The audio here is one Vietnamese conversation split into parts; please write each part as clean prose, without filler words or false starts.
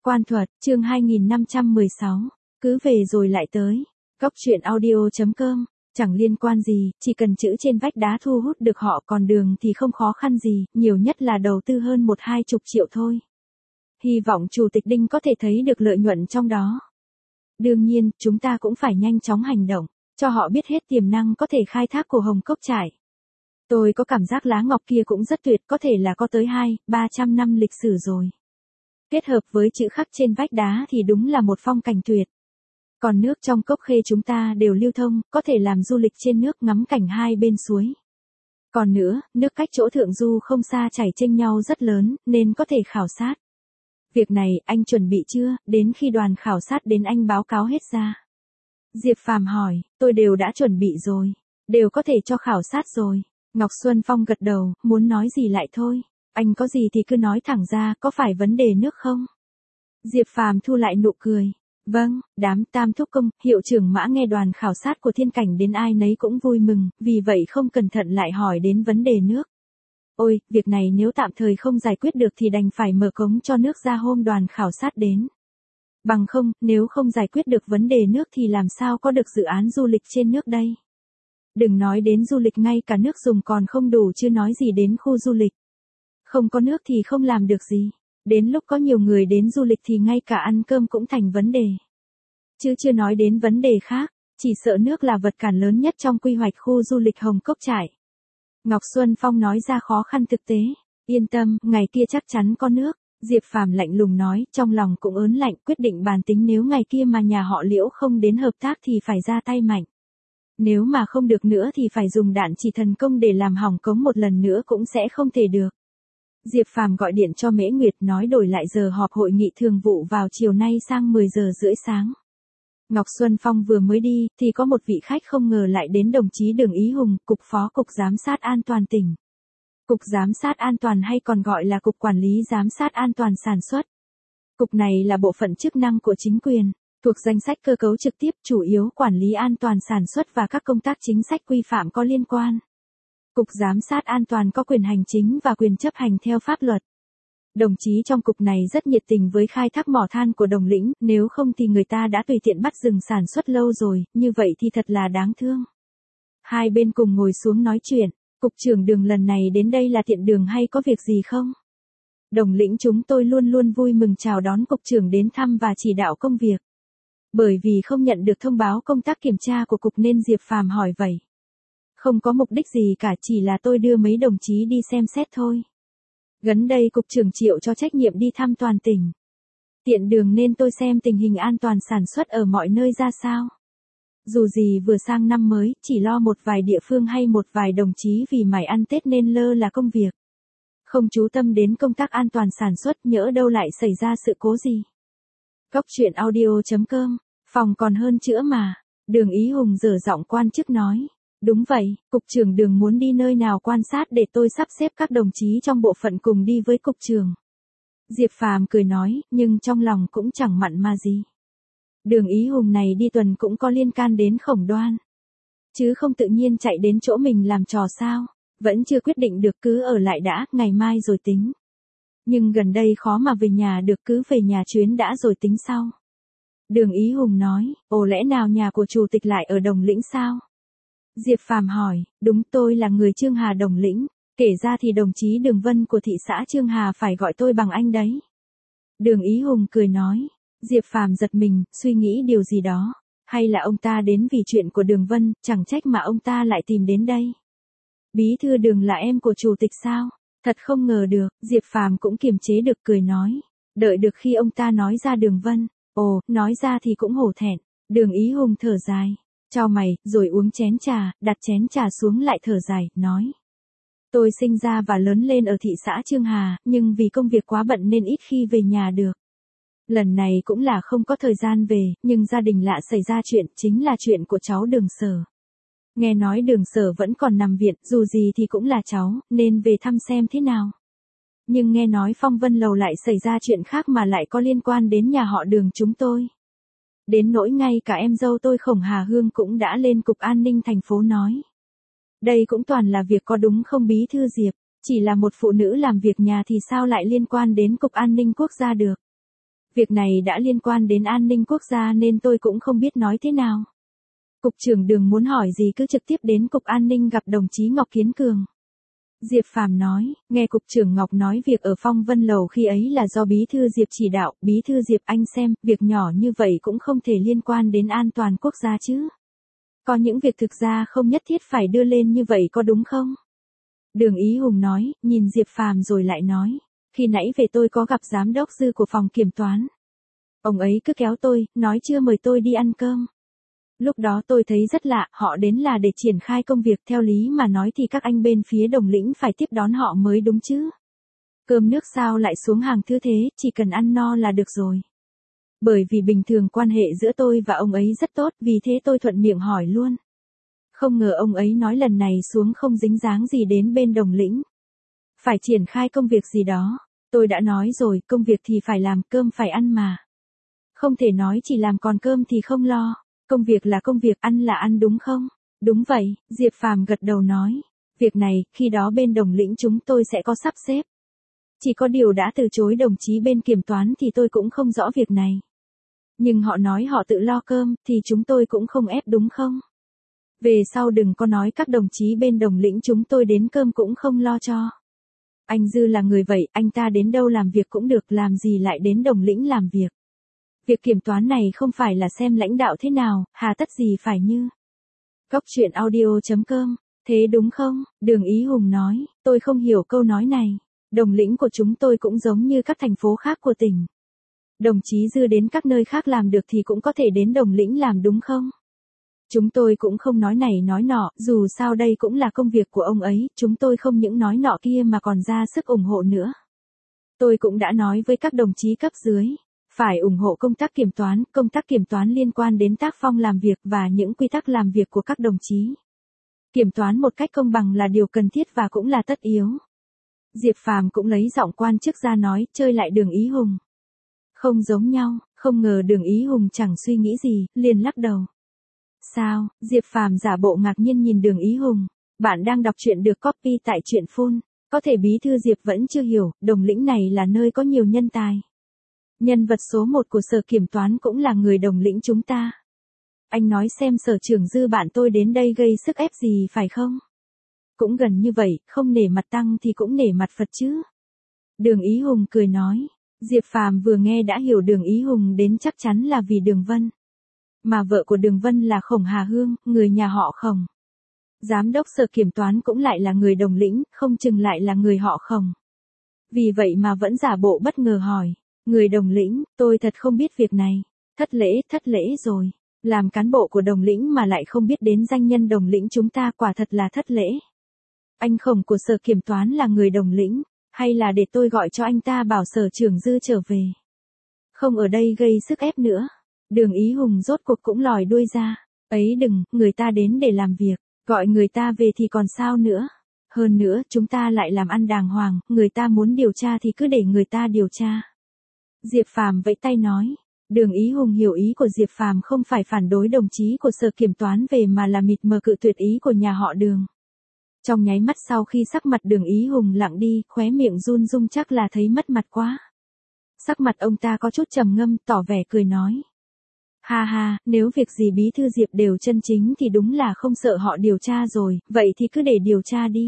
Quan thuật, chương 2516. Cứ về rồi lại tới. Góc truyện audio.com. Chẳng liên quan gì, chỉ cần chữ trên vách đá thu hút được họ, còn đường thì không khó khăn gì, nhiều nhất là đầu tư hơn 1-2 chục triệu thôi. Hy vọng Chủ tịch Đinh có thể thấy được lợi nhuận trong đó. Đương nhiên, chúng ta cũng phải nhanh chóng hành động, cho họ biết hết tiềm năng có thể khai thác của Hồng Cốc Trải. Tôi có cảm giác lá ngọc kia cũng rất tuyệt, có thể là có tới 200-300 năm lịch sử rồi. Kết hợp với chữ khắc trên vách đá thì đúng là một phong cảnh tuyệt. Còn nước trong cốc khê chúng ta đều lưu thông, có thể làm du lịch trên nước ngắm cảnh hai bên suối. Còn nữa, nước cách chỗ thượng du không xa chảy chênh nhau rất lớn, nên có thể khảo sát. Việc này anh chuẩn bị chưa, đến khi đoàn khảo sát đến anh báo cáo hết ra. Diệp Phàm hỏi, tôi đều đã chuẩn bị rồi, đều có thể cho khảo sát rồi. Ngọc Xuân Phong gật đầu, muốn nói gì lại thôi. Anh có gì thì cứ nói thẳng ra, có phải vấn đề nước không? Diệp Phàm thu lại nụ cười. Vâng, đám Tam Thúc Công, hiệu trưởng Mã nghe đoàn khảo sát của Thiên Cảnh đến ai nấy cũng vui mừng, vì vậy không cẩn thận lại hỏi đến vấn đề nước. Ôi, việc này nếu tạm thời không giải quyết được thì đành phải mở cống cho nước ra hôm đoàn khảo sát đến. Bằng không, nếu không giải quyết được vấn đề nước thì làm sao có được dự án du lịch trên nước đây? Đừng nói đến du lịch, ngay cả nước dùng còn không đủ chứ nói gì đến khu du lịch. Không có nước thì không làm được gì. Đến lúc có nhiều người đến du lịch thì ngay cả ăn cơm cũng thành vấn đề. Chứ chưa nói đến vấn đề khác, chỉ sợ nước là vật cản lớn nhất trong quy hoạch khu du lịch Hồng Cốc Trải. Ngọc Xuân Phong nói ra khó khăn thực tế. Yên tâm, ngày kia chắc chắn có nước. Diệp Phàm lạnh lùng nói, trong lòng cũng ớn lạnh, quyết định bàn tính nếu ngày kia mà nhà họ Liễu không đến hợp tác thì phải ra tay mạnh. Nếu mà không được nữa thì phải dùng đạn chỉ thần công để làm hỏng cống một lần nữa cũng sẽ không thể được. Diệp Phàm gọi điện cho Mễ Nguyệt nói đổi lại giờ họp hội nghị thường vụ vào chiều nay sang 10 giờ rưỡi sáng. Ngọc Xuân Phong vừa mới đi, thì có một vị khách không ngờ lại đến, đồng chí Đường Ý Hùng, Cục Phó Cục Giám sát An toàn tỉnh. Cục Giám sát An toàn hay còn gọi là Cục Quản lý Giám sát An toàn sản xuất. Cục này là bộ phận chức năng của chính quyền, thuộc danh sách cơ cấu trực tiếp, chủ yếu quản lý an toàn sản xuất và các công tác chính sách quy phạm có liên quan. Cục Giám sát An toàn có quyền hành chính và quyền chấp hành theo pháp luật. Đồng chí trong cục này rất nhiệt tình với khai thác mỏ than của Đồng Lĩnh, nếu không thì người ta đã tùy tiện bắt dừng sản xuất lâu rồi, như vậy thì thật là đáng thương. Hai bên cùng ngồi xuống nói chuyện, Cục trưởng Đường lần này đến đây là tiện đường hay có việc gì không? Đồng Lĩnh chúng tôi luôn luôn vui mừng chào đón Cục trưởng đến thăm và chỉ đạo công việc. Bởi vì không nhận được thông báo công tác kiểm tra của Cục nên Diệp Phàm hỏi vậy. Không có mục đích gì cả, chỉ là tôi đưa mấy đồng chí đi xem xét thôi. Gần đây Cục trưởng Triệu cho trách nhiệm đi thăm toàn tỉnh. Tiện đường nên tôi xem tình hình an toàn sản xuất ở mọi nơi ra sao. Dù gì vừa sang năm mới, chỉ lo một vài địa phương hay một vài đồng chí vì mải ăn Tết nên lơ là công việc. Không chú tâm đến công tác an toàn sản xuất, nhỡ đâu lại xảy ra sự cố gì. Góc truyện audio.com, phòng còn hơn chữa mà. Đường Ý Hùng dở giọng quan chức nói. Đúng vậy, Cục trưởng Đường muốn đi nơi nào quan sát để tôi sắp xếp các đồng chí trong bộ phận cùng đi với Cục trưởng. Diệp Phàm cười nói, nhưng trong lòng cũng chẳng mặn mà gì. Đường Ý Hùng này đi tuần cũng có liên can đến Khổng Đoan. Chứ không tự nhiên chạy đến chỗ mình làm trò sao, vẫn chưa quyết định được, cứ ở lại đã, ngày mai rồi tính. Nhưng gần đây khó mà về nhà được, cứ về nhà chuyến đã rồi tính sau. Đường Ý Hùng nói, ồ lẽ nào nhà của Chủ tịch lại ở Đồng Lĩnh sao? Diệp Phàm hỏi, đúng, tôi là người Chương Hà Đồng Lĩnh, kể ra thì đồng chí Đường Vân của thị xã Chương Hà phải gọi tôi bằng anh đấy. Đường Ý Hùng cười nói, Diệp Phàm giật mình, suy nghĩ điều gì đó, hay là ông ta đến vì chuyện của Đường Vân, chẳng trách mà ông ta lại tìm đến đây. Bí thư Đường là em của Chủ tịch sao? Thật không ngờ được, Diệp Phàm cũng kiềm chế được cười nói, đợi được khi ông ta nói ra Đường Vân, ồ, nói ra thì cũng hổ thẹn. Đường Ý Hùng thở dài. Chào mày, rồi uống chén trà, đặt chén trà xuống lại thở dài, nói. Tôi sinh ra và lớn lên ở thị xã Chương Hà, nhưng vì công việc quá bận nên ít khi về nhà được. Lần này cũng là không có thời gian về, nhưng gia đình lạ xảy ra chuyện, chính là chuyện của cháu Đường Sở. Nghe nói Đường Sở vẫn còn nằm viện, dù gì thì cũng là cháu, nên về thăm xem thế nào. Nhưng nghe nói Phong Vân Lầu lại xảy ra chuyện khác mà lại có liên quan đến nhà họ Đường chúng tôi. Đến nỗi ngay cả em dâu tôi Khổng Hà Hương cũng đã lên Cục An ninh thành phố nói. Đây cũng toàn là việc có đúng không bí thư Diệp, chỉ là một phụ nữ làm việc nhà thì sao lại liên quan đến Cục An ninh quốc gia được. Việc này đã liên quan đến an ninh quốc gia nên tôi cũng không biết nói thế nào. Cục trưởng Đường muốn hỏi gì cứ trực tiếp đến Cục An ninh gặp đồng chí Ngọc Kiến Cường. Diệp Phàm nói, nghe Cục trưởng Ngọc nói việc ở Phong Vân Lầu khi ấy là do Bí thư Diệp chỉ đạo, Bí thư Diệp anh xem, việc nhỏ như vậy cũng không thể liên quan đến an toàn quốc gia chứ. Có những việc thực ra không nhất thiết phải đưa lên như vậy có đúng không? Đường Ý Hùng nói, nhìn Diệp Phàm rồi lại nói, khi nãy về tôi có gặp giám đốc Dư của phòng kiểm toán. Ông ấy cứ kéo tôi, nói chưa mời tôi đi ăn cơm. Lúc đó tôi thấy rất lạ, họ đến là để triển khai công việc, theo lý mà nói thì các anh bên phía Đồng Lĩnh phải tiếp đón họ mới đúng chứ. Cơm nước sao lại xuống hàng thứ thế, chỉ cần ăn no là được rồi. Bởi vì bình thường quan hệ giữa tôi và ông ấy rất tốt, vì thế tôi thuận miệng hỏi luôn. Không ngờ ông ấy nói lần này xuống không dính dáng gì đến bên Đồng Lĩnh. Phải triển khai công việc gì đó. Tôi đã nói rồi, công việc thì phải làm, cơm phải ăn mà. Không thể nói chỉ làm còn cơm thì không lo. Công việc là công việc, ăn là ăn đúng không? Đúng vậy, Diệp Phàm gật đầu nói. Việc này, khi đó bên Đồng Lĩnh chúng tôi sẽ có sắp xếp. Chỉ có điều đã từ chối đồng chí bên kiểm toán thì tôi cũng không rõ việc này. Nhưng họ nói họ tự lo cơm, thì chúng tôi cũng không ép đúng không? Về sau đừng có nói các đồng chí bên Đồng Lĩnh chúng tôi đến cơm cũng không lo cho. Anh Dư là người vậy, anh ta đến đâu làm việc cũng được, làm gì lại đến Đồng Lĩnh làm việc. Việc kiểm toán này không phải là xem lãnh đạo thế nào, hà tất gì phải như. Góc truyện audio.com, thế đúng không? Đường Ý Hùng nói, tôi không hiểu câu nói này. Đồng Lĩnh của chúng tôi cũng giống như các thành phố khác của tỉnh. Đồng chí Dư đến các nơi khác làm được thì cũng có thể đến Đồng Lĩnh làm đúng không? Chúng tôi cũng không nói này nói nọ, dù sao đây cũng là công việc của ông ấy, chúng tôi không những nói nọ kia mà còn ra sức ủng hộ nữa. Tôi cũng đã nói với các đồng chí cấp dưới, phải ủng hộ công tác kiểm toán liên quan đến tác phong làm việc và những quy tắc làm việc của các đồng chí. Kiểm toán một cách công bằng là điều cần thiết và cũng là tất yếu. Diệp Phàm cũng lấy giọng quan chức ra nói, chơi lại Đường Ý Hùng. Không giống nhau, không ngờ Đường Ý Hùng chẳng suy nghĩ gì, liền lắc đầu. Sao? Diệp Phàm giả bộ ngạc nhiên nhìn Đường Ý Hùng. Bạn đang đọc truyện được copy tại truyện Phone. Có thể Bí thư Diệp vẫn chưa hiểu, Đồng Lĩnh này là nơi có nhiều nhân tài. Nhân vật số 1 của sở kiểm toán cũng là người Đồng Lĩnh chúng ta. Anh nói xem sở trưởng Dư bạn tôi đến đây gây sức ép gì phải không? Cũng gần như vậy, không nể mặt Tăng thì cũng nể mặt Phật chứ. Đường Ý Hùng cười nói. Diệp Phàm vừa nghe đã hiểu Đường Ý Hùng đến chắc chắn là vì Đường Vân. Mà vợ của Đường Vân là Khổng Hà Hương, người nhà họ Khổng. Giám đốc sở kiểm toán cũng lại là người Đồng Lĩnh, không chừng lại là người họ Khổng. Vì vậy mà vẫn giả bộ bất ngờ hỏi. Người Đồng Lĩnh, tôi thật không biết việc này. Thất lễ rồi. Làm cán bộ của Đồng Lĩnh mà lại không biết đến danh nhân Đồng Lĩnh chúng ta, quả thật là thất lễ. Anh Khổng của sở kiểm toán là người Đồng Lĩnh, hay là để tôi gọi cho anh ta bảo sở trưởng Dư trở về. Không ở đây gây sức ép nữa. Đường Ý Hùng rốt cuộc cũng lòi đuôi ra. Ấy đừng, người ta đến để làm việc, gọi người ta về thì còn sao nữa. Hơn nữa, chúng ta lại làm ăn đàng hoàng, người ta muốn điều tra thì cứ để người ta điều tra. Diệp Phàm vẫy tay nói. Đường Ý Hùng hiểu ý của Diệp Phàm không phải phản đối đồng chí của sở kiểm toán về mà là mịt mờ cự tuyệt ý của nhà họ Đường. Trong nháy mắt sau khi sắc mặt Đường Ý Hùng lặng đi, khóe miệng run rung chắc là thấy mất mặt quá. Sắc mặt ông ta có chút trầm ngâm, tỏ vẻ cười nói. Ha ha, nếu việc gì Bí thư Diệp đều chân chính thì đúng là không sợ họ điều tra rồi, vậy thì cứ để điều tra đi.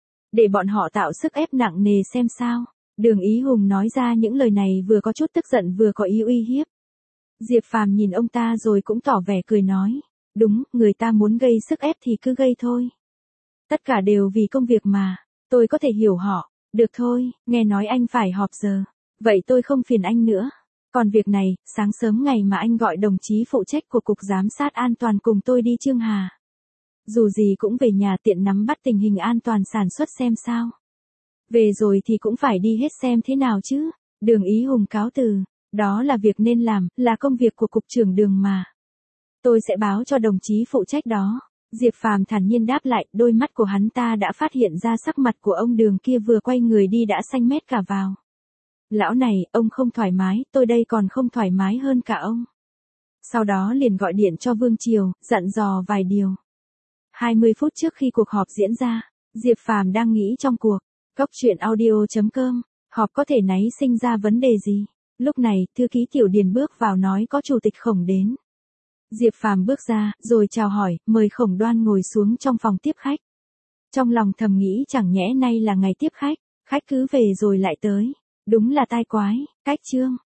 Để bọn họ tạo sức ép nặng nề xem sao. Đường Ý Hùng nói ra những lời này vừa có chút tức giận vừa có ý uy hiếp. Diệp Phàm nhìn ông ta rồi cũng tỏ vẻ cười nói. Đúng, người ta muốn gây sức ép thì cứ gây thôi. Tất cả đều vì công việc mà. Tôi có thể hiểu họ. Được thôi, nghe nói anh phải họp giờ. Vậy tôi không phiền anh nữa. Còn việc này, sáng sớm ngày mà anh gọi đồng chí phụ trách của Cục Giám sát An toàn cùng tôi đi Trương Hà. Dù gì cũng về nhà tiện nắm bắt tình hình an toàn sản xuất xem sao. Về rồi thì cũng phải đi hết xem thế nào chứ. Đường Ý Hùng cáo từ. Đó là việc nên làm, là công việc của Cục trưởng Đường mà. Tôi sẽ báo cho đồng chí phụ trách đó. Diệp Phàm thản nhiên đáp lại, đôi mắt của hắn ta đã phát hiện ra sắc mặt của ông Đường kia vừa quay người đi đã xanh mét cả vào. Lão này, ông không thoải mái, tôi đây còn không thoải mái hơn cả ông. Sau đó liền gọi điện cho Vương Triều, dặn dò vài điều. 20 phút trước khi cuộc họp diễn ra, Diệp Phàm đang nghĩ trong cuộc. Góc truyện audio.com, họp có thể nảy sinh ra vấn đề gì? Lúc này, thư ký Tiểu Điền bước vào nói có chủ tịch Khổng đến. Diệp Phàm bước ra, rồi chào hỏi, mời Khổng Đoan ngồi xuống trong phòng tiếp khách. Trong lòng thầm nghĩ chẳng nhẽ nay là ngày tiếp khách, khách cứ về rồi lại tới. Đúng là tai quái, cách chương.